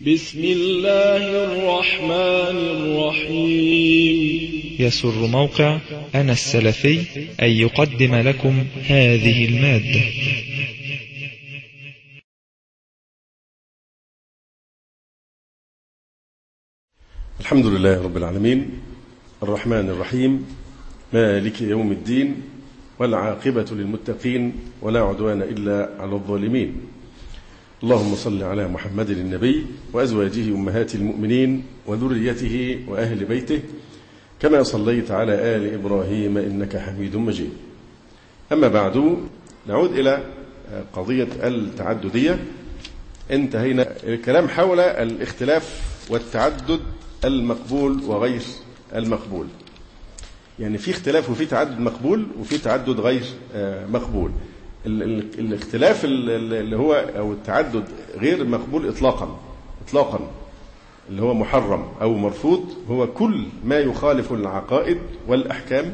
بسم الله الرحمن الرحيم. يسر موقع أنا السلفي أن يقدم لكم هذه المادة. الحمد لله رب العالمين، الرحمن الرحيم، مالك يوم الدين، والعاقبة للمتقين، ولا عدوان إلا على الظالمين. اللهم صل على محمد النبي وأزواجه أمهات المؤمنين وذريته وأهل بيته كما صليت على آل إبراهيم إنك حميد مجيد. أما بعد، نعود إلى قضية التعددية. انتهينا الكلام حول الاختلاف والتعدد المقبول وغير المقبول. يعني في اختلاف وفي تعدد مقبول وفي تعدد غير مقبول. الاختلاف اللي هو أو التعدد غير مقبول إطلاقا اللي هو محرم أو مرفوض هو كل ما يخالف العقائد والأحكام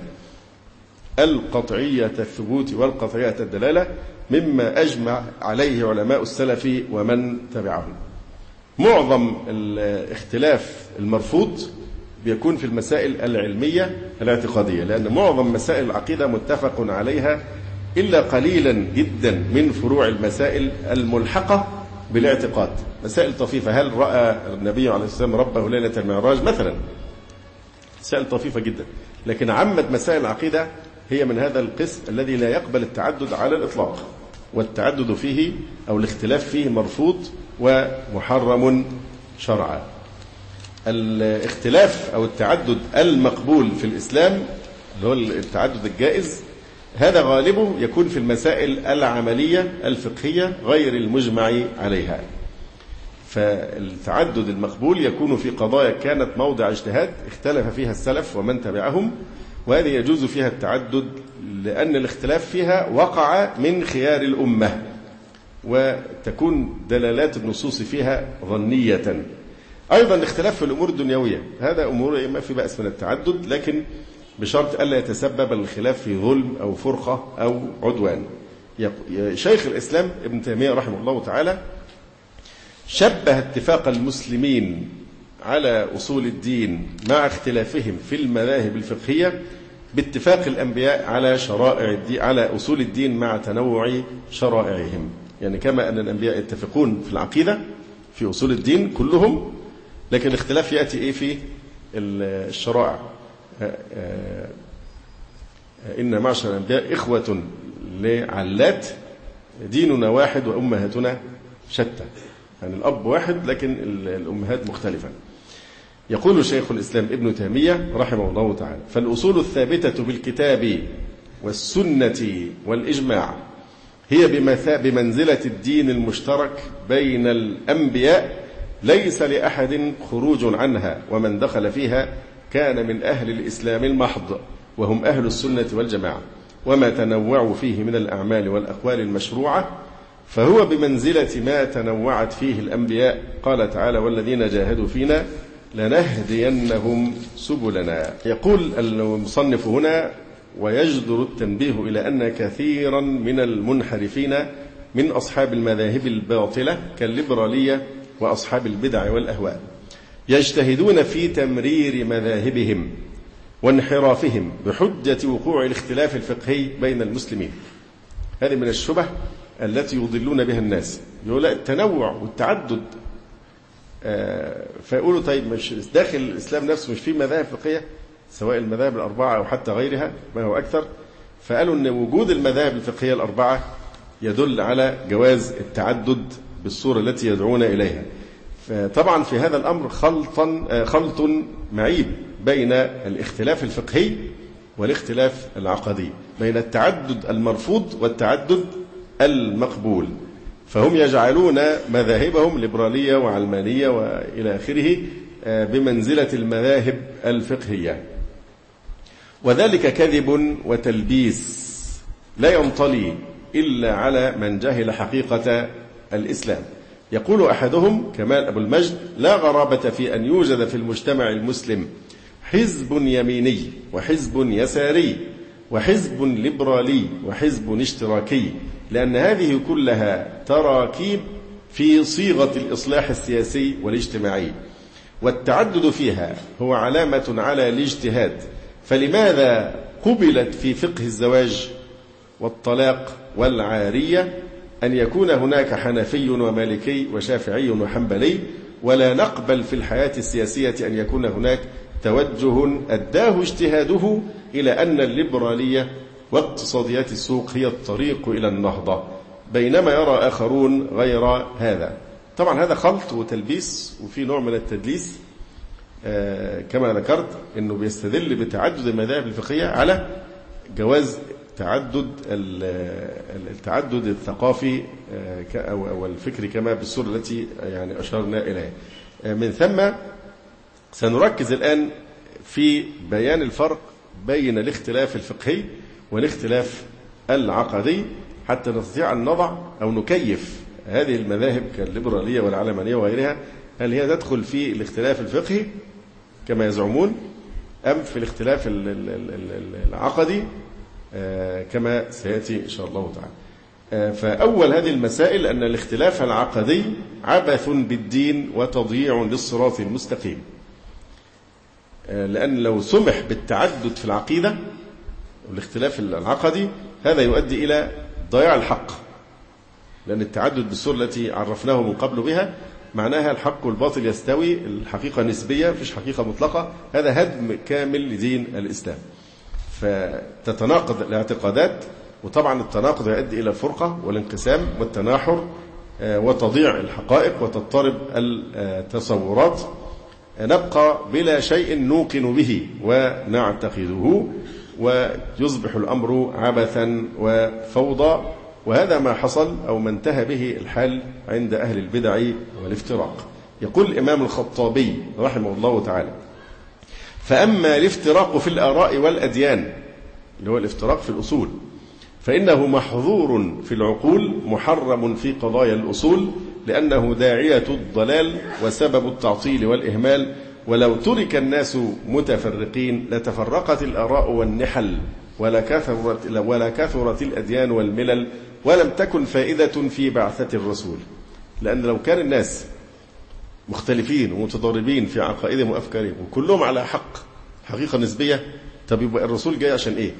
القطعية الثبوت والقطعية الدلالة مما أجمع عليه علماء السلف ومن تبعهم. معظم الاختلاف المرفوض بيكون في المسائل العلمية الاعتقادية، لأن معظم مسائل العقيدة متفق عليها إلا قليلا جدا من فروع المسائل الملحقة بالاعتقاد. مسائل طفيفة، هل رأى النبي عليه السلام ربه ليلة المعراج مثلا؟ مسائل طفيفة جدا. لكن عامة مسائل العقيدة هي من هذا القسم الذي لا يقبل التعدد على الإطلاق، والتعدد فيه أو الاختلاف فيه مرفوض ومحرم شرعا. الاختلاف أو التعدد المقبول في الإسلام اللي هو التعدد الجائز، هذا غالبه يكون في المسائل العملية الفقهية غير المجمع عليها. فالتعدد المقبول يكون في قضايا كانت موضع اجتهاد اختلف فيها السلف ومن تبعهم، وهذه يجوز فيها التعدد لأن الاختلاف فيها وقع من خيار الأمة، وتكون دلالات النصوص فيها ظنية. أيضا الاختلاف في الأمور الدنيوية، هذا أمور ما في بأس من التعدد، لكن بشرط ألا يتسبب الخلاف في ظلم أو فرقة أو عدوان. شيخ الإسلام ابن تيمية رحمه الله تعالى شبه اتفاق المسلمين على أصول الدين مع اختلافهم في المذاهب الفقهية باتفاق الأنبياء على شرائع الدين، على أصول الدين مع تنوع شرائعهم. يعني كما أن الأنبياء يتفقون في العقيدة في أصول الدين كلهم، لكن الاختلاف يأتي في الشرائع. إن معشر الأنبياء إخوة لعلات، ديننا واحد وأمهاتنا شتى. يعني الأب واحد لكن الأمهات مختلفة. يقول شيخ الإسلام ابن تيمية رحمه الله تعالى: فالأصول الثابتة بالكتاب والسنة والإجماع هي بمنزلة الدين المشترك بين الأنبياء، ليس لأحد خروج عنها، ومن دخل فيها كان من أهل الإسلام المحض، وهم أهل السنة والجماعة. وما تنوعوا فيه من الأعمال والأقوال المشروعة فهو بمنزلة ما تنوعت فيه الأنبياء. قال تعالى: والذين جاهدوا فينا لنهدينهم سبلنا. يقول المصنف هنا: ويجدر التنبيه إلى أن كثيرا من المنحرفين من أصحاب المذاهب الباطلة كالليبرالية وأصحاب البدع والأهواء يجتهدون في تمرير مذاهبهم وانحرافهم بحجة وقوع الاختلاف الفقهي بين المسلمين. هذه من الشبه التي يضلون بها الناس. يقول التنوع والتعدد، فيقولوا طيب مش داخل الإسلام نفسه مش فيه مذاهب فقهية، سواء المذاهب الأربعة أو حتى غيرها ما هو أكثر. فقالوا أن وجود المذاهب الفقهية الأربعة يدل على جواز التعدد بالصورة التي يدعون إليها. فطبعا في هذا الأمر خلط معيب بين الاختلاف الفقهي والاختلاف العقدي، بين التعدد المرفوض والتعدد المقبول. فهم يجعلون مذاهبهم ليبرالية وعلمانية وإلى آخره بمنزلة المذاهب الفقهية، وذلك كذب وتلبيس لا ينطلي إلا على من جهل حقيقة الإسلام. يقول أحدهم كمال أبو المجد: لا غرابة في أن يوجد في المجتمع المسلم حزب يميني وحزب يساري وحزب ليبرالي وحزب اشتراكي، لأن هذه كلها تراكيب في صيغة الإصلاح السياسي والاجتماعي، والتعدد فيها هو علامة على الاجتهاد. فلماذا قبلت في فقه الزواج والطلاق والعارية أن يكون هناك حنفي ومالكي وشافعي وحنبلي، ولا نقبل في الحياة السياسية أن يكون هناك توجه أداه اجتهاده إلى أن الليبرالية واقتصاديات السوق هي الطريق إلى النهضة، بينما يرى آخرون غير هذا؟ طبعا هذا خلط وتلبيس وفي نوع من التدليس. كما ذكرت أنه بيستدل بتعدد المذاهب الفقهية على جواز التعدد الثقافي أو الفكري كما بالصورة التي يعني أشرنا إليها. من ثم سنركز الآن في بيان الفرق بين الاختلاف الفقهي والاختلاف العقدي، حتى نستطيع أن نضع أو نكيف هذه المذاهب كالليبرالية والعلمانية وغيرها، هل هي تدخل في الاختلاف الفقهي كما يزعمون أم في الاختلاف العقدي كما سيأتي إن شاء الله تعالى. فأول هذه المسائل أن الاختلاف العقدي عبث بالدين وتضييع للصراط المستقيم، لأن لو سمح بالتعدد في العقيدة والاختلاف العقدي هذا يؤدي إلى ضياع الحق، لأن التعدد بالصورة التي عرفناه من قبل بها معناها الحق والباطل يستوي، الحقيقة نسبية فيش حقيقة مطلقة، هذا هدم كامل لدين الإسلام. فتتناقض الاعتقادات، وطبعا التناقض يؤدي إلى الفرقة والانقسام والتناحر وتضيع الحقائق وتضطرب التصورات، نبقى بلا شيء نوقن به ونعتقده، ويصبح الأمر عبثا وفوضى. وهذا ما حصل أو ما انتهى به الحال عند أهل البدع والافتراق. يقول الإمام الخطابي رحمه الله تعالى: فأما الافتراق في الآراء والأديان، اللي هو الافتراق في الأصول، فإنه محظور في العقول محرم في قضايا الأصول، لأنه داعية الضلال وسبب التعطيل والإهمال، ولو ترك الناس متفرقين لتفرقت الآراء والنحل ولا كثرت الأديان والملل، ولم تكن فائدة في بعثة الرسول. لأن لو كان الناس مختلفين ومتضاربين في عقائدهم وأفكارهم وكلهم على حقيقة نسبية، طب يبقى الرسول جاي عشان إيه؟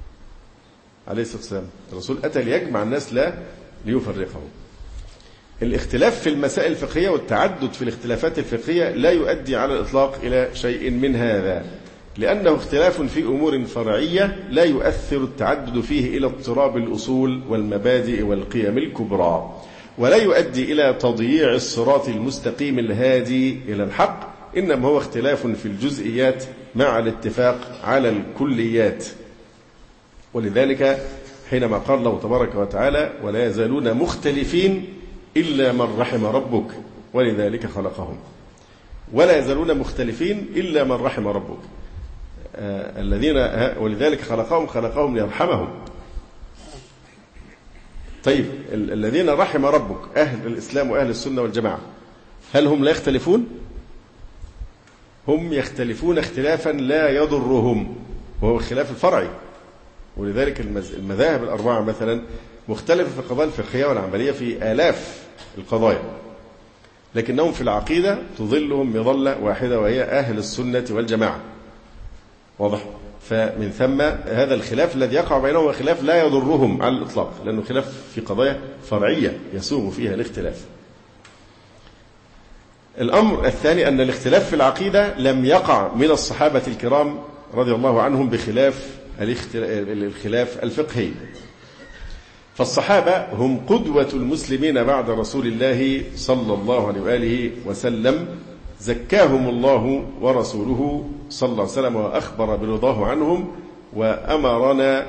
عليه الصلاة والسلام الرسول أتى ليجمع الناس لا ليفرقهم. الاختلاف في المسائل الفقهية والتعدد في الاختلافات الفقهية لا يؤدي على الإطلاق إلى شيء من هذا، لأنه اختلاف في أمور فرعية لا يؤثر التعدد فيه إلى اضطراب الأصول والمبادئ والقيم الكبرى، ولا يؤدي إلى تضييع الصراط المستقيم الهادي إلى الحق، إنما هو اختلاف في الجزئيات مع الاتفاق على الكليات. ولذلك حينما قال الله تبارك وتعالى: ولا يزالون مختلفين إلا من رحم ربك ولذلك خلقهم. ولا يزالون مختلفين إلا من رحم ربك، ولذلك خلقهم ليرحمهم. طيب الذين رحم ربك أهل الإسلام وأهل السنة والجماعة، هل هم لا يختلفون؟ هم يختلفون اختلافا لا يضرهم، وهو الخلاف الفرعي. ولذلك المذاهب الأربعة مثلا مختلفة في القضايا الفقهية والعملية في آلاف القضايا، لكنهم في العقيدة تظلهم مظلة واحدة وهي أهل السنة والجماعة. واضح؟ فمن ثم هذا الخلاف الذي يقع بينهم هو خلاف لا يضرهم على الإطلاق، لأنه خلاف في قضايا فرعية يسوغ فيها الاختلاف. الأمر الثاني أن الاختلاف في العقيدة لم يقع من الصحابة الكرام رضي الله عنهم بخلاف الخلاف الفقهي. فالصحابة هم قدوة المسلمين بعد رسول الله صلى الله عليه وآله وسلم، زكاهم الله ورسوله صلى الله عليه وسلم وأخبر برضاه عنهم، وأمرنا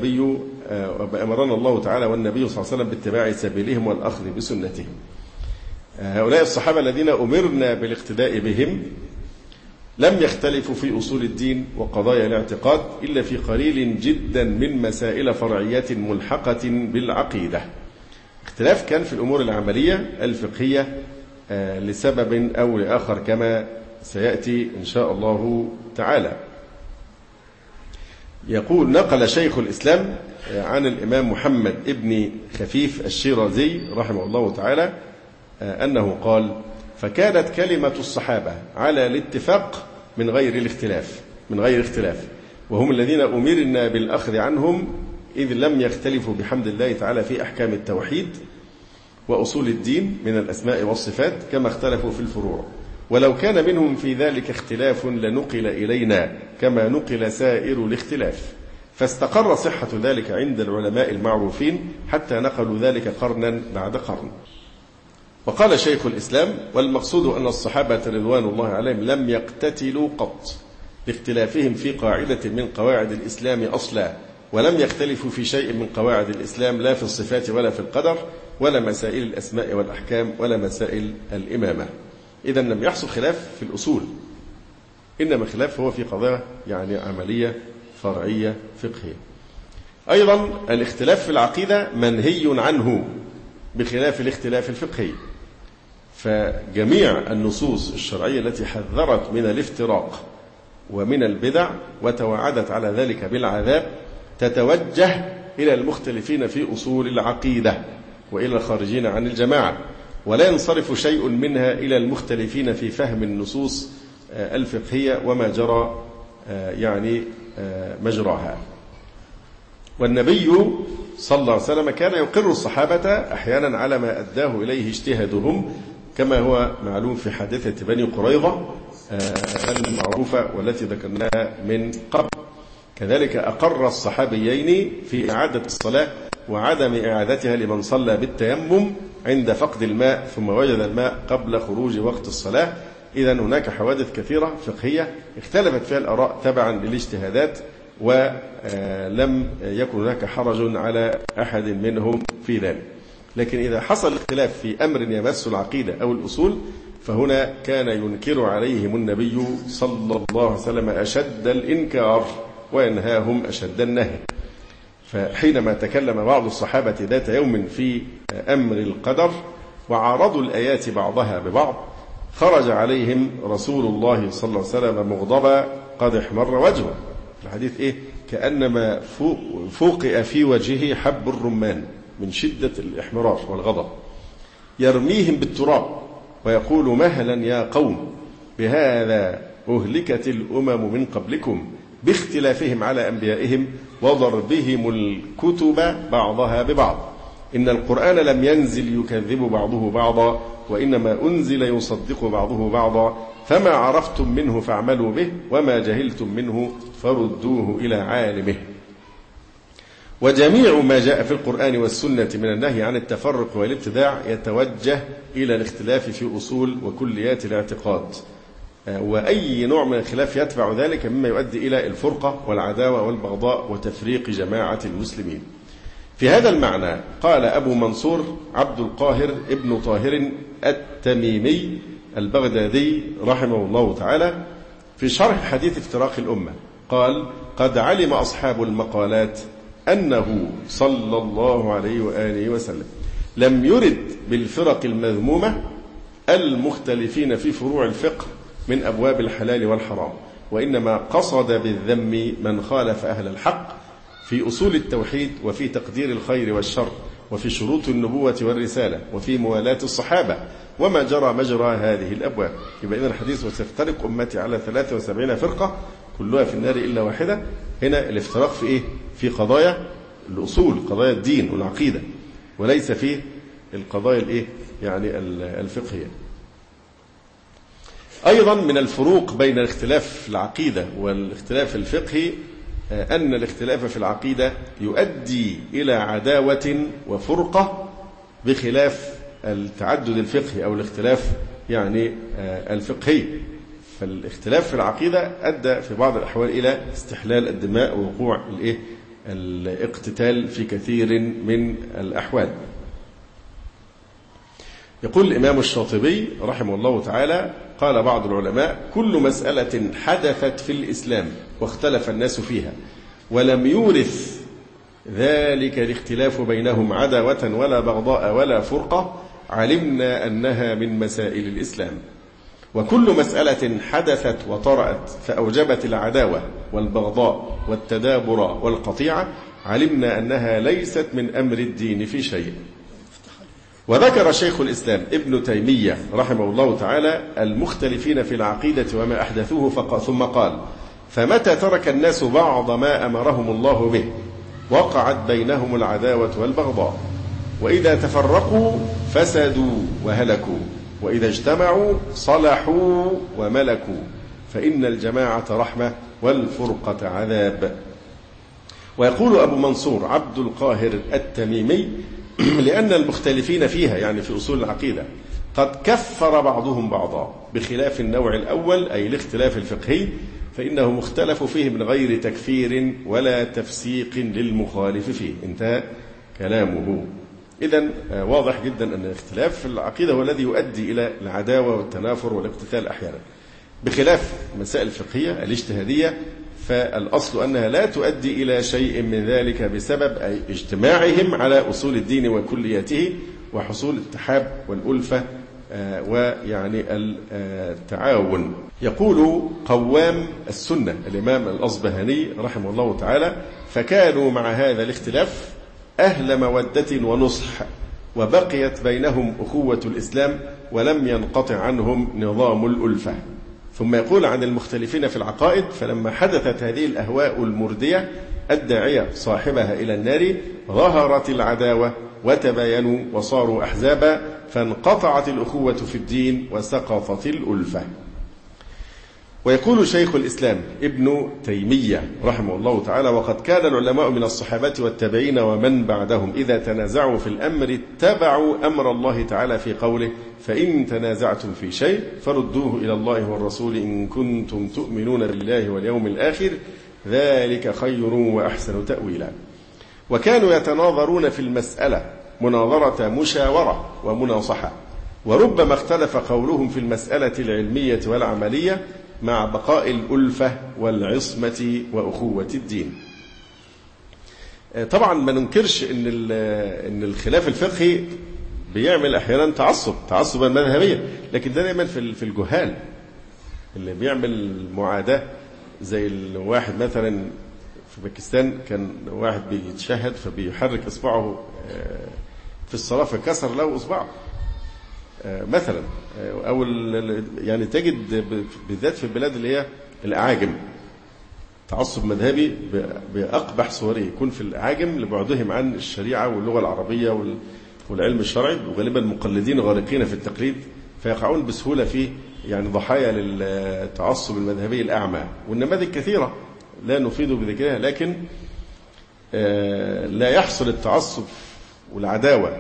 الله تعالى والنبي صلى الله عليه وسلم باتباع سبيلهم والأخذ بسنتهم. هؤلاء الصحابة الذين أمرنا بالاقتداء بهم لم يختلفوا في أصول الدين وقضايا الاعتقاد إلا في قليل جدا من مسائل فرعيات ملحقة بالعقيدة. اختلاف كان في الأمور العملية الفقهية لسبب أو لآخر كما سيأتي إن شاء الله تعالى. يقول: نقل شيخ الإسلام عن الإمام محمد ابن خفيف الشيرازي رحمه الله تعالى أنه قال: فكانت كلمة الصحابة على الاتفاق من غير اختلاف وهم الذين أمرنا بالأخذ عنهم إذ لم يختلفوا بحمد الله تعالى في أحكام التوحيد وأصول الدين من الأسماء والصفات كما اختلفوا في الفروع، ولو كان منهم في ذلك اختلاف لنقل إلينا كما نقل سائر الاختلاف، فاستقر صحة ذلك عند العلماء المعروفين حتى نقلوا ذلك قرنا بعد قرن. وقال شيخ الإسلام: والمقصود أن الصحابة رضوان الله عليهم لم يقتتلوا قط لاختلافهم في قاعدة من قواعد الإسلام أصلا، ولم يختلفوا في شيء من قواعد الإسلام لا في الصفات ولا في القدر ولا مسائل الأسماء والأحكام ولا مسائل الإمامة. إذن لم يحصل خلاف في الأصول، إنما خلاف هو في قضايا يعني عملية فرعية فقهية. أيضا الاختلاف في العقيدة منهي عنه بخلاف الاختلاف الفقهي، فجميع النصوص الشرعية التي حذرت من الافتراق ومن البدع وتوعدت على ذلك بالعذاب تتوجه إلى المختلفين في أصول العقيدة وإلى الخارجين عن الجماعة، ولا ينصرف شيء منها إلى المختلفين في فهم النصوص الفقهية وما جرى يعني مجراها. والنبي صلى الله عليه وسلم كان يقر الصحابة أحيانا على ما أداه إليه اجتهادهم، كما هو معلوم في حادثة بني قريظة المعروفة والتي ذكرناها من قبل. كذلك أقر الصحابيين في إعادة الصلاة وعدم إعادتها لمن صلى بالتيمم عند فقد الماء ثم وجد الماء قبل خروج وقت الصلاة. إذن هناك حوادث كثيرة فقهية اختلفت فيها الآراء تبعا للاجتهادات، ولم يكن هناك حرج على أحد منهم في ذلك. لكن إذا حصل اختلاف في أمر يمس العقيدة أو الأصول فهنا كان ينكر عليهم النبي صلى الله عليه وسلم أشد الإنكار وينهاهم أشد النهي. فحينما تكلم بعض الصحابة ذات يوم في أمر القدر وعارضوا الآيات بعضها ببعض خرج عليهم رسول الله صلى الله عليه وسلم مغضبا قد احمر وجهه. الحديث كأنما فوقئ في وجهه حب الرمان من شدة الإحمرار والغضب، يرميهم بالتراب ويقول: مهلا يا قوم، بهذا أهلكت الأمم من قبلكم باختلافهم على أنبيائهم وضربهم الكتب بعضها ببعض، إن القرآن لم ينزل يكذب بعضه بعضا وإنما أنزل يصدق بعضه بعضا، فما عرفتم منه فاعملوا به وما جهلتم منه فردوه إلى عالمه. وجميع ما جاء في القرآن والسنة من النهي عن التفرق والابتداع يتوجه إلى الاختلاف في أصول وكليات الاعتقاد، وأي نوع من الخلاف يتبع ذلك مما يؤدي إلى الفرقة والعداوة والبغضاء وتفريق جماعة المسلمين. في هذا المعنى قال أبو منصور عبد القاهر ابن طاهر التميمي البغدادي رحمه الله تعالى في شرح حديث افتراق الأمة قال: قد علم أصحاب المقالات أنه صلى الله عليه وآله وسلم لم يرد بالفرق المذمومة المختلفين في فروع الفقه من أبواب الحلال والحرام، وإنما قصد بالذم من خالف أهل الحق في أصول التوحيد وفي تقدير الخير والشر وفي شروط النبوة والرسالة وفي موالاة الصحابة وما جرى مجرى هذه الأبواب. يبقى إذن الحديث: وستفترق أمتي على 73 فرقة كلها في النار إلا واحدة. هنا الافتراق في في قضايا الأصول، قضايا الدين والعقيدة، وليس في القضايا يعني الفقهية. أيضا من الفروق بين الاختلاف في العقيدة والاختلاف الفقهي أن الاختلاف في العقيدة يؤدي إلى عداوة وفرقة بخلاف التعدد الفقهي أو الاختلاف يعني الفقهي. فالاختلاف في العقيدة أدى في بعض الأحوال إلى استحلال الدماء ووقوع الاقتتال في كثير من الأحوال. يقول الإمام الشاطبي رحمه الله تعالى: قال بعض العلماء: كل مسألة حدثت في الإسلام واختلف الناس فيها ولم يورث ذلك الاختلاف بينهم عداوة ولا بغضاء ولا فرقة علمنا أنها من مسائل الإسلام، وكل مسألة حدثت وطرأت فأوجبت العداوة والبغضاء والتدابر والقطيعة علمنا أنها ليست من أمر الدين في شيء. وذكر شيخ الإسلام ابن تيمية رحمه الله تعالى المختلفين في العقيدة وما أحدثوه ثم قال: فمتى ترك الناس بعض ما أمرهم الله به وقعت بينهم العداوة والبغضاء، وإذا تفرقوا فسدوا وهلكوا، وإذا اجتمعوا صلحوا وملكوا، فإن الجماعة رحمة والفرقة عذاب. ويقول أبو منصور عبد القاهر التميمي: لأن المختلفين فيها، يعني في أصول العقيدة، قد كفر بعضهم بعضا، بخلاف النوع الأول أي الاختلاف الفقهي فإنه مختلف فيه من غير تكفير ولا تفسيق للمخالف فيه. انتهى كلامه. إذن واضح جدا أن الاختلاف في العقيدة هو الذي يؤدي إلى العداوة والتنافر والاقتتال أحيانا، بخلاف المسائل الفقهية الاجتهادية فالأصل أنها لا تؤدي إلى شيء من ذلك بسبب أي اجتماعهم على أصول الدين وكلياته وحصول التحاب والألفة ويعني التعاون. يقول قوام السنة الإمام الأصبهاني رحمه الله تعالى: فكانوا مع هذا الاختلاف أهل مودة ونصح، وبقيت بينهم أخوة الإسلام ولم ينقطع عنهم نظام الألفة. ثم يقول عن المختلفين في العقائد: فلما حدثت هذه الأهواء المردية الداعية صاحبها إلى النار ظهرت العداوة وتباينوا وصاروا أحزابا، فانقطعت الأخوة في الدين وسقطت الألفة. ويقول شيخ الإسلام ابن تيمية رحمه الله تعالى: وقد كان العلماء من الصحابة والتابعين ومن بعدهم إذا تنازعوا في الأمر اتبعوا أمر الله تعالى في قوله: فإن تنازعتم في شيء فردوه إلى الله والرسول إن كنتم تؤمنون بالله واليوم الآخر ذلك خير وأحسن تأويلا. وكانوا يتناظرون في المسألة مناظرة مشاورة ومناصحة، وربما اختلف قولهم في المسألة العلمية والعملية مع بقاء الألفة والعصمة وأخوة الدين. طبعا ما ننكرش إن الخلاف الفقهي بيعمل أحيانا تعصبا مذهبيا، لكن ده دايما في الجهال اللي بيعمل معاداة، زي الواحد مثلا في باكستان كان واحد بيتشهد فبيحرك إصبعه في الصلاة فكسر له إصبعه مثلا، أو يعني تجد بالذات في البلاد اللي هي الأعاجم تعصب مذهبي بأقبح صوره، يكون في الأعاجم لبعدهم عن الشريعة واللغة العربية والعلم الشرعي، وغالبا مقلدين غارقين في التقليد، فيقعون بسهولة في يعني ضحايا للتعصب المذهبي الأعمى. والنماذج كثيرة لا نفيد بذكرها، لكن لا يحصل التعصب والعداوة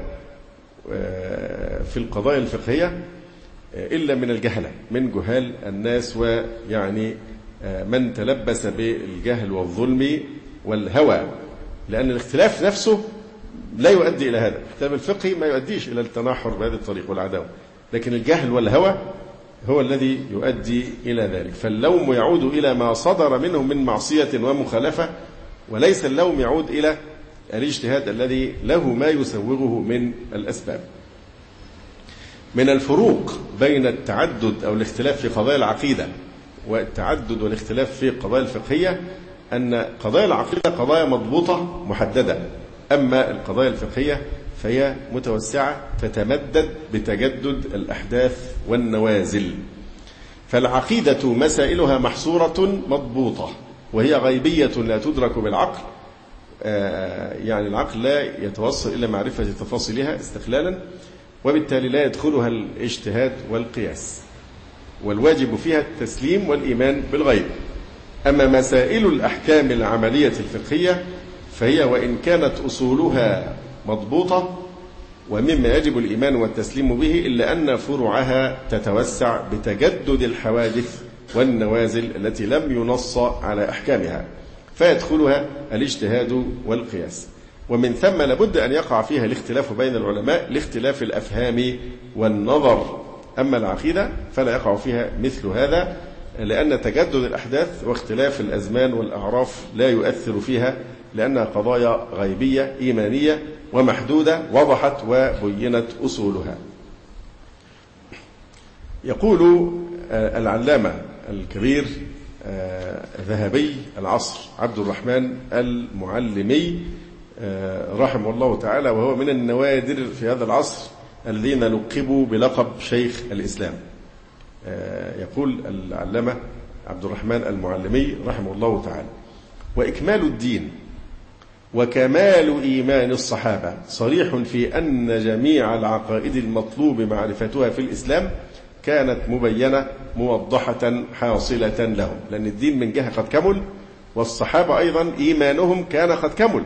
في القضايا الفقهية إلا من الجهلة، من جهال الناس، ويعني من تلبس بالجهل والظلم والهوى، لأن الاختلاف نفسه لا يؤدي إلى هذا. الاختلاف الفقهي ما يؤديش إلى التناحر بهذه الطريق والعداوة، لكن الجهل والهوى هو الذي يؤدي إلى ذلك. فاللوم يعود إلى ما صدر منهم من معصية ومخالفة، وليس اللوم يعود إلى الاجتهاد الذي له ما يسوغه من الأسباب. من الفروق بين التعدد أو الاختلاف في قضايا العقيدة والتعدد والاختلاف في قضايا الفقهية أن قضايا العقيدة قضايا مضبوطة محددة، أما القضايا الفقهية فهي متوسعة تتمدد بتجدد الأحداث والنوازل. فالعقيدة مسائلها محصورة مضبوطة، وهي غيبية لا تدرك بالعقل، يعني العقل لا يتوصل إلى معرفة تفاصيلها استقلالا، وبالتالي لا يدخلها الاجتهاد والقياس، والواجب فيها التسليم والإيمان بالغيب. أما مسائل الأحكام العملية الفقهية فهي وإن كانت أصولها مضبوطة ومما يجب الإيمان والتسليم به، إلا أن فروعها تتوسع بتجدد الحوادث والنوازل التي لم ينص على أحكامها، فيدخلها الاجتهاد والقياس. ومن ثم لابد أن يقع فيها الاختلاف بين العلماء لاختلاف الأفهام والنظر. أما العقيدة فلا يقع فيها مثل هذا، لأن تجدد الأحداث واختلاف الأزمان والأعراف لا يؤثر فيها، لأنها قضايا غيبية إيمانية ومحدودة وضحت وبينت أصولها. يقول العلامة الكبير ذهبي العصر عبد الرحمن المعلمي رحمه الله تعالى، وهو من النوادر في هذا العصر الذين لقبوا بلقب شيخ الإسلام. يقول العلامة عبد الرحمن المعلمي رحمه الله تعالى: وإكمال الدين وكمال إيمان الصحابة صريح في أن جميع العقائد المطلوب معرفتها في الإسلام كانت مبينة موضحة حاصلة لهم، لأن الدين من جهة قد كمل، والصحابة أيضا إيمانهم كان قد كمل،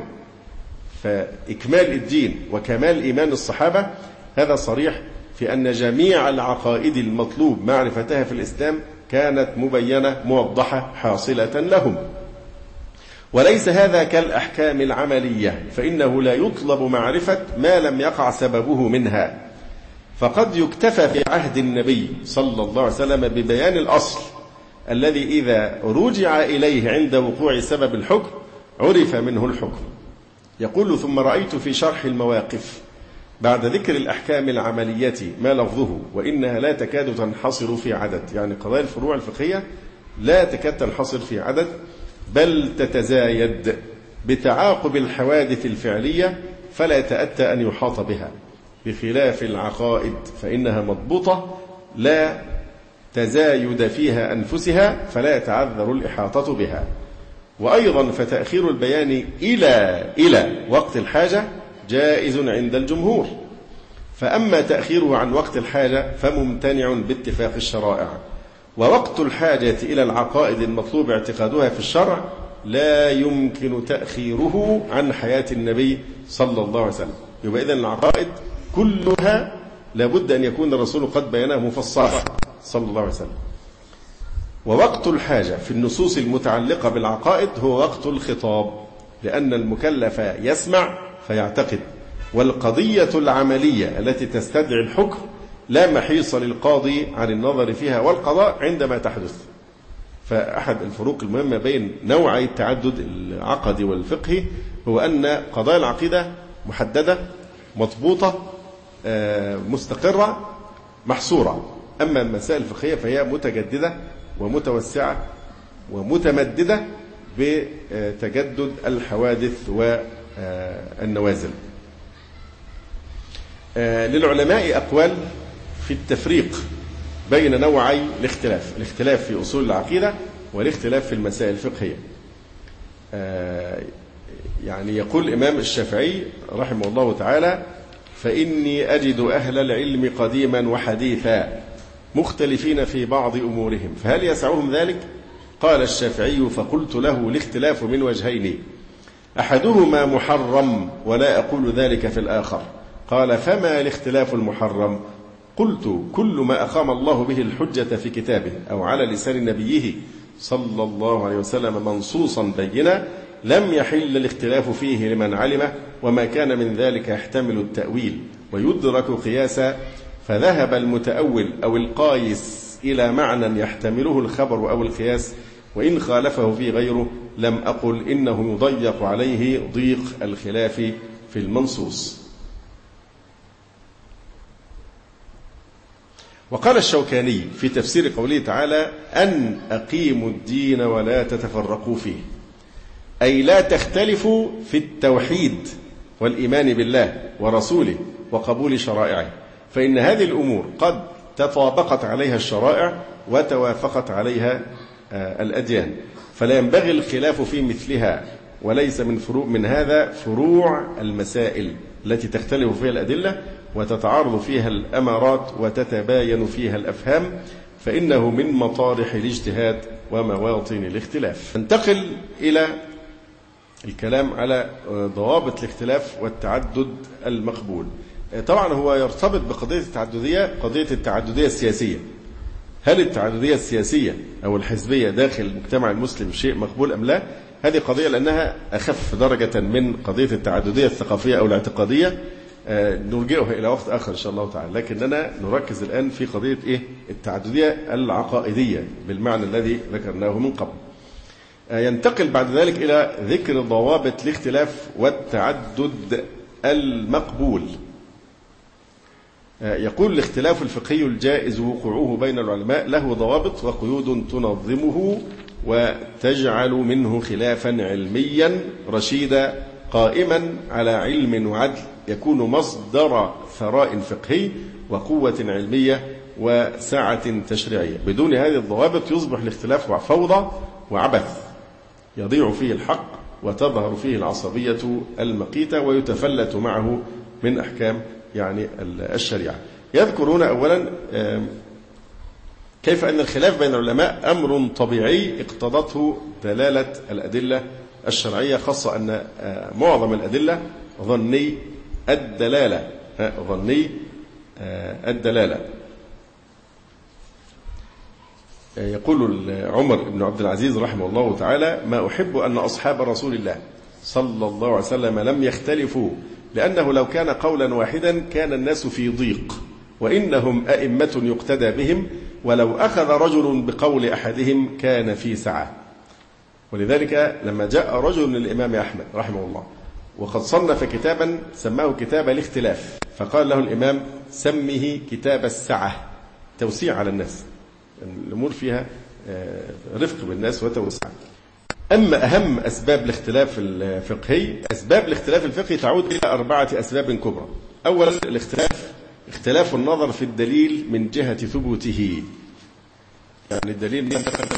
فإكمال الدين وكمال إيمان الصحابة هذا صريح في أن جميع العقائد المطلوب معرفتها في الإسلام كانت مبينة موضحة حاصلة لهم. وليس هذا كالأحكام العملية، فإنه لا يطلب معرفة ما لم يقع سببه منها، فقد يكتفى في عهد النبي صلى الله عليه وسلم ببيان الأصل الذي إذا رجع إليه عند وقوع سبب الحكم عرف منه الحكم. يقول: ثم رأيت في شرح المواقف بعد ذكر الأحكام العملية ما لفظه وإنها لا تكاد تنحصر في عدد، يعني قضايا الفروع الفقهية لا تكاد تنحصر في عدد، بل تتزايد بتعاقب الحوادث الفعلية فلا يتأتى أن يحاط بها، بخلاف العقائد فإنها مضبوطة لا تزايد فيها أنفسها فلا يتعذر الإحاطة بها. وأيضا فتأخير البيان إلى وقت الحاجة جائز عند الجمهور، فأما تأخيره عن وقت الحاجة فممتنع باتفاق الشرائع. ووقت الحاجة إلى العقائد المطلوب اعتقادها في الشرع لا يمكن تأخيره عن حياة النبي صلى الله عليه وسلم. يبقى إذن العقائد كلها لابد أن يكون الرسول قد بينها مفصلا صلى الله عليه وسلم. ووقت الحاجة في النصوص المتعلقة بالعقائد هو وقت الخطاب، لأن المكلف يسمع فيعتقد، والقضية العملية التي تستدعي الحكم لا محيص للقاضي عن النظر فيها والقضاء عندما تحدث. فأحد الفروق المهمة بين نوعي التعدد العقدي والفقهي هو أن قضايا العقيدة محددة مضبوطة مستقرة محصورة، أما المسائل الفقهية فهي متجددة ومتوسعة ومتمددة بتجدد الحوادث والنوازل. للعلماء أقوال في التفريق بين نوعي الاختلاف في أصول العقيدة والاختلاف في المسائل الفقهية. يعني يقول الإمام الشافعي رحمه الله تعالى: فإني أجد أهل العلم قديما وحديثا مختلفين في بعض أمورهم، فهل يسعهم ذلك؟ قال الشافعي: فقلت له الاختلاف من وجهين، أحدهما محرم ولا أقول ذلك في الآخر. قال: فما الاختلاف المحرم؟ قلت: كل ما أقام الله به الحجة في كتابه أو على لسان نبيه صلى الله عليه وسلم منصوصا بينا لم يحل الاختلاف فيه لمن علمه، وما كان من ذلك يحتمل التأويل ويدرك قياسا، فذهب المتأول أو القايس إلى معنى يحتمله الخبر أو القياس، وإن خالفه في غيره لم أقل إنه يضيق عليه ضيق الخلاف في المنصوص. وقال الشوكاني في تفسير قوله تعالى: أن أقيموا الدين ولا تتفرقوا فيه، أي لا تختلفوا في التوحيد والإيمان بالله ورسوله وقبول شرائعه، فإن هذه الأمور قد تطابقت عليها الشرائع وتوافقت عليها الأديان، فلا ينبغي الخلاف في مثلها، وليس من هذا فروع المسائل التي تختلف فيها الأدلة وتتعارض فيها الأمارات وتتباين فيها الأفهام، فإنه من مطارح الاجتهاد ومواطن الاختلاف. ننتقل إلى الكلام على ضوابط الاختلاف والتعدد المقبول. طبعا هو يرتبط بقضية التعددية، قضية التعددية السياسية. هل التعددية السياسية أو الحزبية داخل المجتمع المسلم شيء مقبول أم لا؟ هذه قضية لأنها أخف درجة من قضية التعددية الثقافية أو الاعتقادية، نرجئها إلى وقت آخر إن شاء الله تعالى، لكننا نركز الآن في قضية التعددية العقائدية بالمعنى الذي ذكرناه من قبل. ينتقل بعد ذلك إلى ذكر ضوابط الاختلاف والتعدد المقبول. يقول: الاختلاف الفقهي الجائز وقوعه بين العلماء له ضوابط وقيود تنظمه وتجعل منه خلافا علميا رشيدا قائما على علم وعدل يكون مصدر ثراء فقهي وقوة علمية وسعة تشريعية. بدون هذه الضوابط يصبح الاختلاف فوضى وعبث، يضيع فيه الحق وتظهر فيه العصبية المقيتة ويتفلت معه من أحكام الشريعة. يذكرون أولا كيف أن الخلاف بين العلماء أمر طبيعي اقتضته دلالة الأدلة الشرعية، خاصة أن معظم الأدلة ظني الدلالة. يقول عمر بن عبد العزيز رحمه الله تعالى: ما أحب أن أصحاب رسول الله صلى الله عليه وسلم لم يختلفوا، لأنه لو كان قولا واحدا كان الناس في ضيق، وإنهم أئمة يقتدى بهم، ولو أخذ رجل بقول أحدهم كان في سعة. ولذلك لما جاء رجل للإمام أحمد رحمه الله وقد صنف كتابا سماه كتاب الاختلاف، فقال له الإمام: سمه كتاب السعة، توسيع على الناس، الأمور فيها رفق بالناس وتوسع. أما أهم أسباب الاختلاف الفقهي، أسباب الاختلاف الفقهي تعود إلى 4 أسباب كبرى. أولا اختلاف النظر في الدليل من جهة ثبوته، الدليل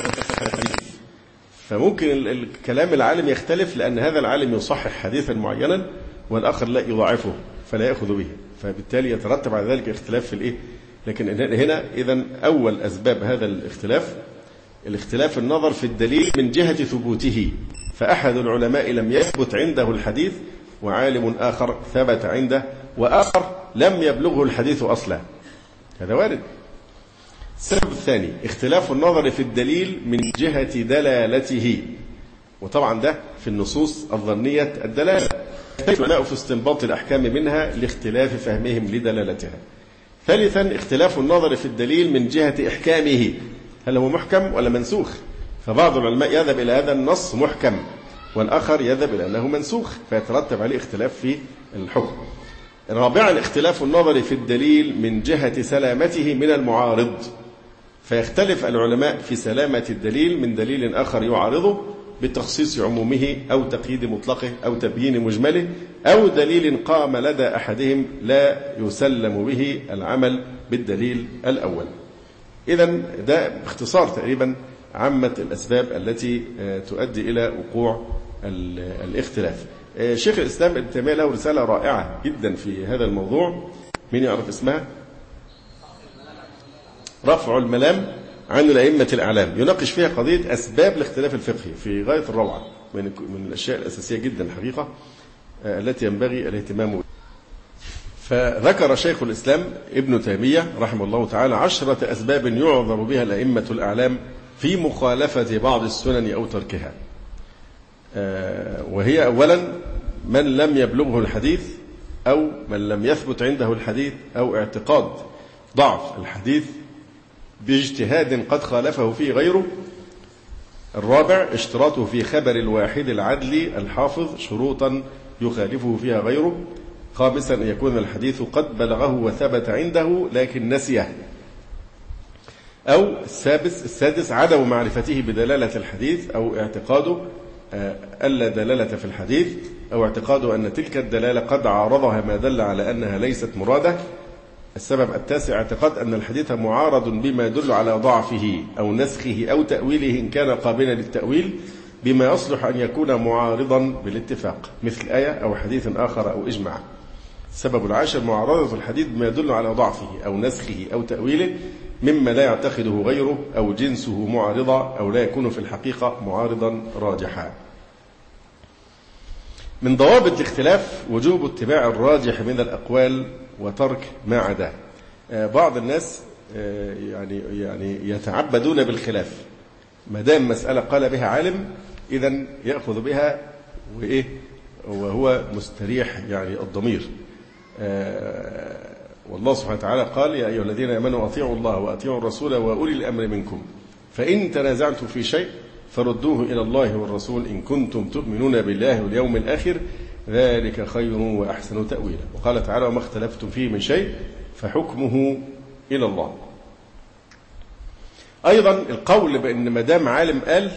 فممكن الكلام العالم يختلف لأن هذا العالم يصحح حديثا معينا والآخر لا يضاعفه فلا يأخذ به، فبالتالي يترتب على ذلك اختلاف في الإيه. لكن هنا إذن أول أسباب هذا الاختلاف النظر في الدليل من جهة ثبوته، فأحد العلماء لم يثبت عنده الحديث وعالم آخر ثبت عنده وآخر لم يبلغه الحديث أصلا، هذا وارد. السبب الثاني اختلاف النظر في الدليل من جهة دلالته، وطبعا ده في النصوص الظنية الدلالة، العلماء في استنباط الأحكام منها لاختلاف فهمهم لدلالتها. ثالثا اختلاف النظر في الدليل من جهة إحكامه، هل هو محكم ولا منسوخ؟ فبعض العلماء يذهب إلى هذا النص محكم والآخر يذهب إلى أنه منسوخ، فيترتب عليه اختلاف في الحكم. رابعا اختلاف النظر في الدليل من جهة سلامته من المعارض، فيختلف العلماء في سلامة الدليل من دليل آخر يعارضه بتخصيص عمومه أو تقييد مطلقه أو تبيين مجمله، أو دليل قام لدى أحدهم لا يسلم به العمل بالدليل الأول. إذن ده باختصار تقريبا عامة الأسباب التي تؤدي إلى وقوع الاختلاف. شيخ الإسلام ابن تيمية له رسالة رائعة جدا في هذا الموضوع، مين يعرف اسمها؟ رفع الملام عن الأئمة الأعلام، يناقش فيها قضية أسباب الاختلاف الفقهي في غاية الروعة، من الأشياء الأساسية جدا الحقيقة التي ينبغي الاهتمام بها. فذكر شيخ الإسلام ابن تيمية رحمه الله تعالى 10 أسباب يعذر بها الأئمة الأعلام في مخالفة بعض السنن أو تركها. وهي أولا من لم يبلغه الحديث أو من لم يثبت عنده الحديث أو اعتقاد ضعف الحديث باجتهاد قد خالفه فيه غيره. الرابع اشتراطه في خبر الواحد العدل الحافظ شروطا يخالفه فيها غيره. خامسا أن يكون الحديث قد بلغه وثبت عنده لكن نسيه. أو السادس عدم معرفته بدلالة الحديث أو اعتقاده ألا دلالة في الحديث، أو اعتقاده أن تلك الدلالة قد عارضها ما دل على أنها ليست مرادة. السبب التاسع اعتقاد أن الحديث معارض بما يدل على ضعفه أو نسخه أو تأويله إن كان قابلا للتأويل بما يصلح أن يكون معارضا بالاتفاق، مثل آية أو حديث آخر أو إجماع. السبب العاشر معارضة الحديث بما يدل على ضعفه أو نسخه أو تأويله مما لا يعتقده غيره أو جنسه معارضة أو لا يكون في الحقيقة معارضا راجحا. من ضوابط الاختلاف وجوب اتباع الراجح من الأقوال وترك ما عداه. بعض الناس يعني يتعبدون بالخلاف، ما دام مسألة قال بها عالم إذن يأخذ بها وهو مستريح الضمير. والله سبحانه وتعالى قال: يا أيها الذين آمنوا أطيعوا الله وأطيعوا الرسول وأولي الأمر منكم فإن تنازعتم في شيء فردوه إلى الله والرسول إن كنتم تؤمنون بالله واليوم الآخر ذلك خير وأحسن تأويلا. وقال تعالى: وما اختلفتم فيه من شيء فحكمه إلى الله. أيضا القول بأن ما دام عالم قال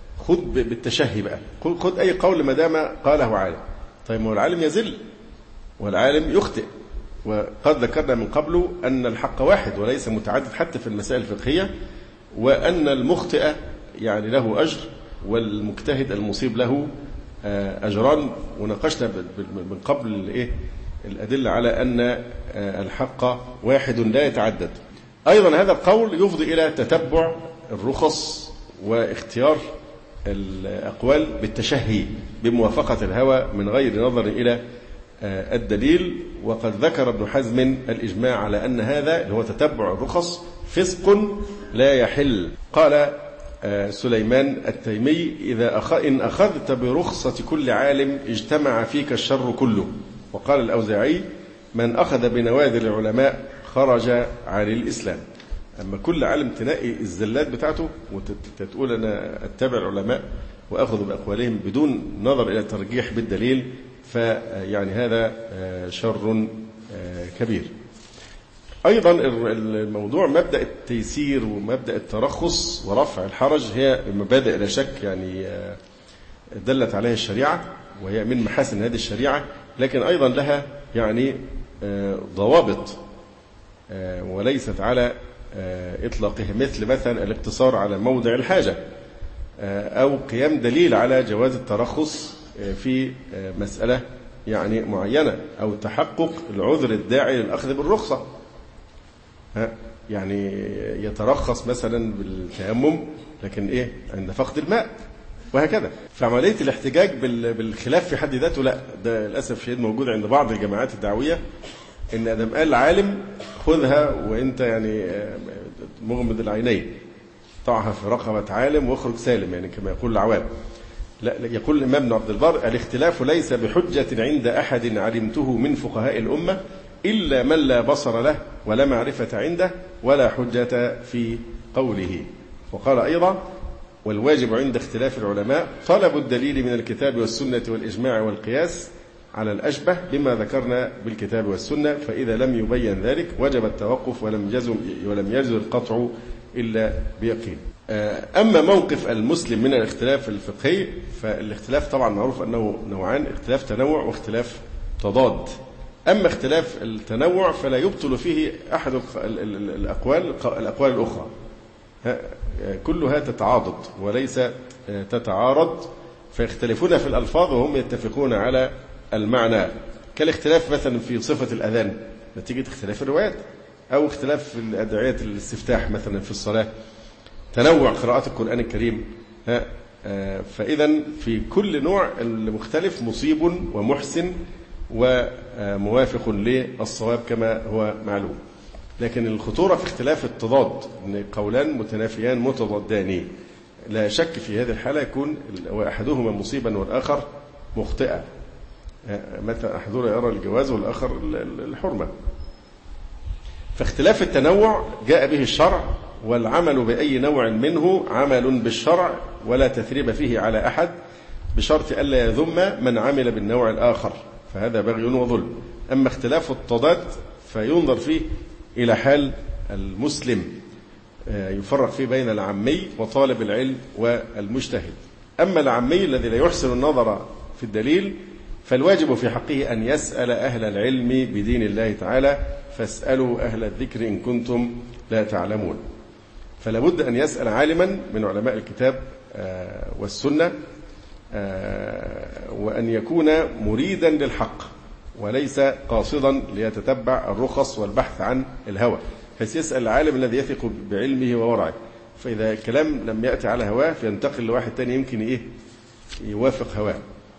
خذ بالتشهي بقى، خذ أي قول ما دام قاله عالم. طيب ما هو العالم يزل، والعالم يخطئ. وقد ذكرنا من قبل أن الحق واحد وليس متعدد حتى في المسائل الفقهية، وأن المخطئ يعني له أجر والمجتهد المصيب له أجران. وناقشنا من قبل الأدلة على أن الحق واحد لا يتعدد. أيضا هذا القول يفضي إلى تتبع الرخص واختيار الأقوال بالتشهي بموافقة الهوى من غير نظر إلى الدليل. وقد ذكر ابن حزم الإجماع على أن هذا اللي هو تتبع الرخص فسق لا يحل. قال سليمان التيمي: إن أخذت برخصة كل عالم اجتمع فيك الشر كله. وقال الأوزاعي: من أخذ بنوادر العلماء خرج عن الإسلام. أما كل عالم تنقي الزلات بتاعته وتقول أنا أتبع العلماء وأخذ بأقوالهم بدون نظر إلى ترجيح بالدليل، فيعني هذا شر كبير. أيضا الموضوع مبدأ التيسير ومبدأ الترخص ورفع الحرج هي مبادئ لا شك يعني دلت عليها الشريعة، وهي من محاسن هذه الشريعة، لكن أيضا لها يعني ضوابط وليست على إطلاقها، مثلا الاقتصار على موضع الحاجة أو قيام دليل على جواز الترخص في مسألة يعني معينة، أو تحقق العذر الداعي للأخذ بالرخصة. يعني يترخص مثلا بالتيمم لكن عند فقد الماء وهكذا. فعملية الاحتجاج بالخلاف في حد ذاته لا، ده للأسف شيء موجود عند بعض الجماعات الدعوية، إن أدم قال عالم خذها وإنت يعني مغمض العينين، طعها في رقبة عالم واخرج سالم، يعني كما يقول العوام. لا، يقول الإمام ابن عبد البر: الاختلاف ليس بحجة عند أحد علمته من فقهاء الأمة إلا من لا بصر له ولا معرفة عنده ولا حجة في قوله. وقال أيضا: والواجب عند اختلاف العلماء طلب الدليل من الكتاب والسنة والإجماع والقياس على الأشبه بما ذكرنا بالكتاب والسنة، فإذا لم يبين ذلك وجب التوقف ولم يجزم القطع إلا بيقين. أما موقف المسلم من الاختلاف الفقهي، فالاختلاف طبعا معروف أنه نوعان: اختلاف تنوع واختلاف تضاد. أما اختلاف التنوع فلا يبطل فيه أحد الأقوال الأخرى، كلها تتعاضد وليس تتعارض، فيختلفون في الألفاظ وهم يتفقون على المعنى، كالاختلاف مثلا في صفة الأذان نتيجة اختلاف الروايات، أو اختلاف في أدعية الاستفتاح مثلا في الصلاة، تنوع قراءة القرآن الكريم. فإذا في كل نوع المختلف مصيب ومحسن وموافق للصواب كما هو معلوم. لكن الخطورة في اختلاف التضاد، أن قولان متنافيان متضادان، لا شك في هذه الحالة يكون أحدهما مصيبا والآخر مخطئا، مثلا أحدهما يرى الجواز والآخر الحرمة. فاختلاف التنوع جاء به الشرع، والعمل بأي نوع منه عمل بالشرع ولا تثريب فيه على أحد، بشرط ألا يذم من عمل بالنوع الآخر، فهذا بغي وظلم. أما اختلاف التضاد فينظر فيه إلى حال المسلم، يفرق فيه بين العامي وطالب العلم والمجتهد. أما العامي الذي لا يحسن النظر في الدليل فالواجب في حقه أن يسأل أهل العلم بدين الله تعالى، فاسألوا أهل الذكر إن كنتم لا تعلمون. فلا بد أن يسأل عالما من علماء الكتاب والسنة، وأن يكون مريدا للحق وليس قاصدا ليتتبع الرخص والبحث عن الهوى، حيث يسأل العالم الذي يثق بعلمه وورعه. فإذا الكلام لم يأتي على هواه فينتقل لواحد تاني يمكن يوافق هواه.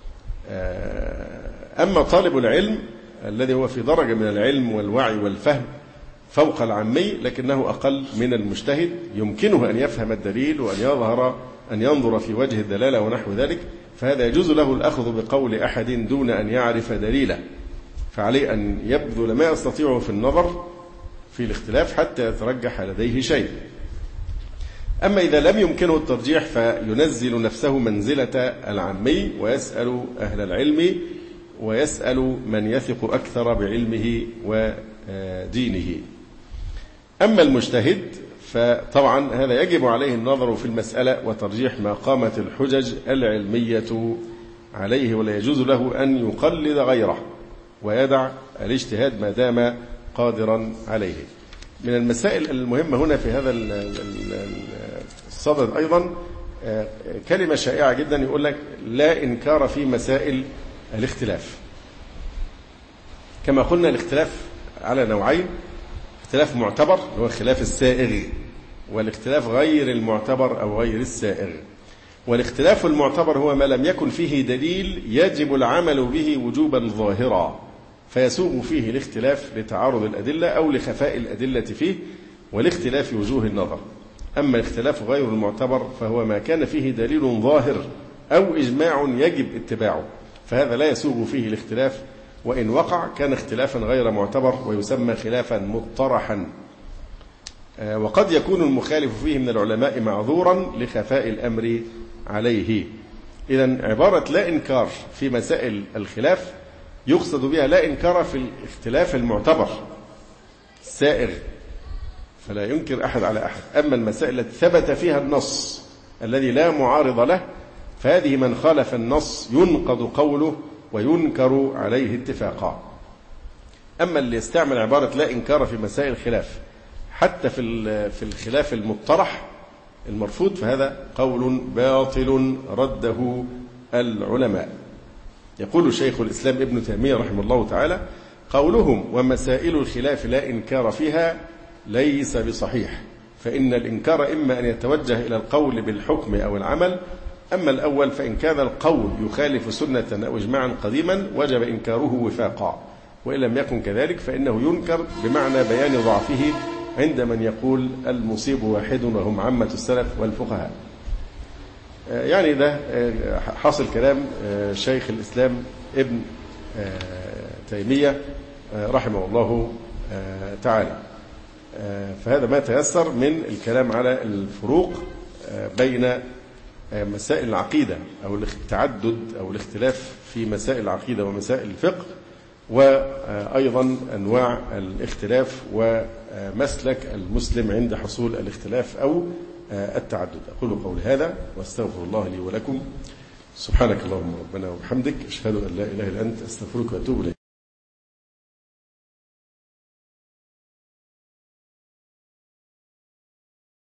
أما طالب العلم الذي هو في درجة من العلم والوعي والفهم فوق العامي لكنه أقل من المجتهد، يمكنه أن يفهم الدليل وأن ينظر في وجه الدلالة ونحو ذلك، فهذا يجوز له الأخذ بقول أحد دون أن يعرف دليله، فعليه أن يبذل ما يستطيعه في النظر في الاختلاف حتى يترجح لديه شيء. أما إذا لم يمكنه الترجيح فينزل نفسه منزلة العامي ويسأل أهل العلم ويسأل من يثق أكثر بعلمه ودينه. أما المجتهد فطبعا هذا يجب عليه النظر في المسألة وترجيح ما قامت الحجج العلمية عليه، ولا يجوز له أن يقلد غيره، ويدع الاجتهاد ما دام قادرا عليه. من المسائل المهمة هنا في هذا الصدد أيضا كلمة شائعة جدا، يقول لك لا إنكار في مسائل الاختلاف. كما قلنا الاختلاف على نوعين: اختلاف معتبر هو خلاف السائغ، والاختلاف غير المعتبر أو غير السائغ. والاختلاف المعتبر هو ما لم يكن فيه دليل يجب العمل به وجوبا ظاهرا، فيسوغ فيه الاختلاف لتعارض الأدلة أو لخفاء الأدلة فيه ولاختلاف وجوه النظر. أما الاختلاف غير المعتبر فهو ما كان فيه دليل ظاهر أو إجماع يجب اتباعه، فهذا لا يسوغ فيه الاختلاف، وإن وقع كان اختلافا غير معتبر ويسمى خلافا مطرحا. وقد يكون المخالف فيه من العلماء معذورا لخفاء الأمر عليه. إذن عبارة لا إنكار في مسائل الخلاف يقصد بها لا إنكار في الاختلاف المعتبر السائغ، فلا ينكر أحد على أحد. أما المسائل التي ثبت فيها النص الذي لا معارض له فهذه من خالف النص ينقض قوله وينكر عليه اتفاقا. أما اللي يستعمل عبارة لا إنكار في مسائل الخلاف حتى في الخلاف المطرح المرفوض فهذا قول باطل رده العلماء. يقول شيخ الإسلام ابن تيمية رحمه الله تعالى: قولهم ومسائل الخلاف لا إنكار فيها ليس بصحيح، فإن الإنكار إما أن يتوجه إلى القول بالحكم أو العمل، أما الأول فإن كان القول يخالف سنة أو إجماعا قديما وجب إنكاره وفاقا، وإن لم يكن كذلك فإنه ينكر بمعنى بيان ضعفه عند من يقول المصيب واحد وهم عامة السلف والفقهاء. يعني ده حاصل كلام شيخ الإسلام ابن تيمية رحمه الله تعالى. فهذا ما تيسر من الكلام على الفروق بين مسائل العقيدة أو التعدد أو الاختلاف في مسائل العقيدة ومسائل الفقه، وأيضا أنواع الاختلاف ومسلك المسلم عند حصول الاختلاف أو التعدد. أقول قولي هذا واستغفر الله لي ولكم. سبحانك اللهم ربنا وبحمدك، أشهد أن لا إله إلا أنت، أستغفرك وأتوب إليك.